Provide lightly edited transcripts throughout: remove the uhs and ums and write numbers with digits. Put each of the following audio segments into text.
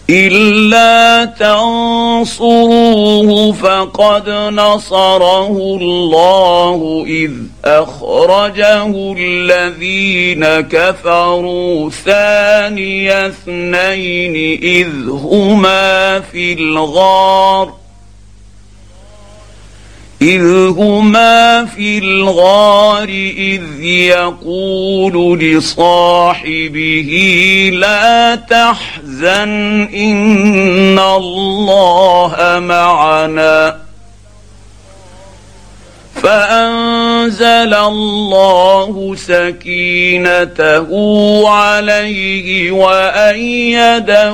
إلا تنصروه فقد نصره الله إذ أخرجه الذين كفروا ثاني اثنين إذ هما في الغار إذ يقول لصاحبه لا تحزن إن الله معنا فأنزل الله سكينته عليه وأيده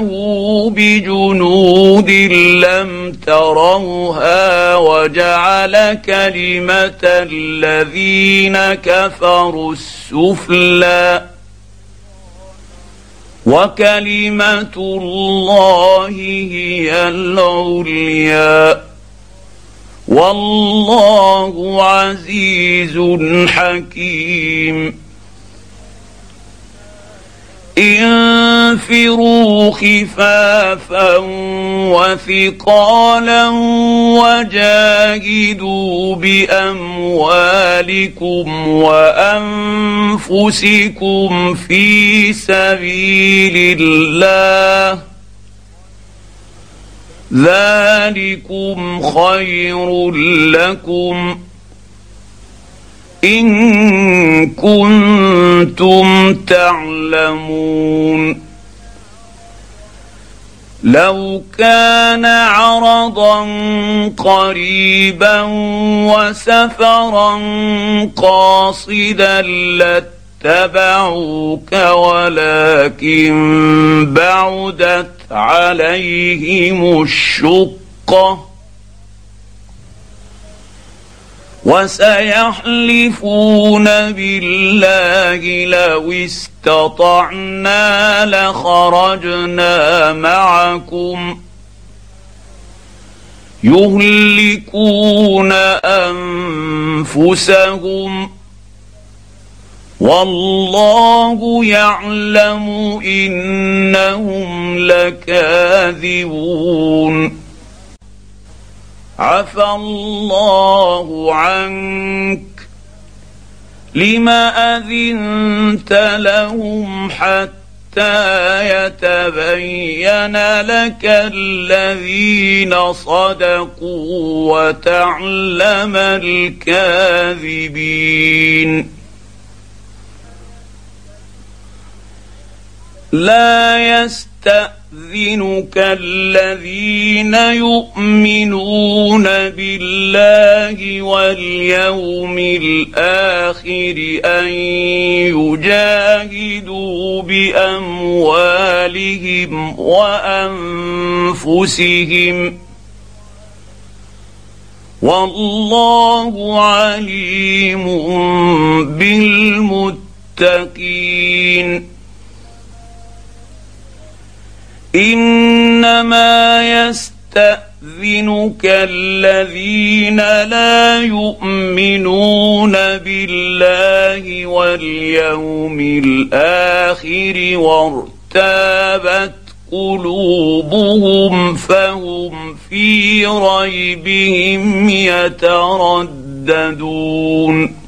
بجنود لم تروها وجعل كلمة الذين كفروا السفلى وكلمة الله هي العليا والله عزيز حكيم انفروا خفافا وثقالا وجاهدوا بأموالكم وأنفسكم في سبيل الله ذلكم خير لكم إن كنتم تعلمون لو كان عرضا قريبا وسفرا قاصدا لاتبعوك ولكن بعدت عليهم الشقة وسيحلفون بالله لو استطعنا لخرجنا معكم يهلكون أنفسهم والله يعلم إنهم لكاذبون عفى الله عنك لم أذنت لهم حتى يتبين لك الذين صدقوا وتعلم الكاذبين لا يستأذنك الذين يؤمنون بالله واليوم الآخر أن يجاهدوا بأموالهم وأنفسهم والله عليم بالمتقين إنما يستأذنك الذين لا يؤمنون بالله واليوم الآخر وارتابت قلوبهم فهم في ريبهم يترددون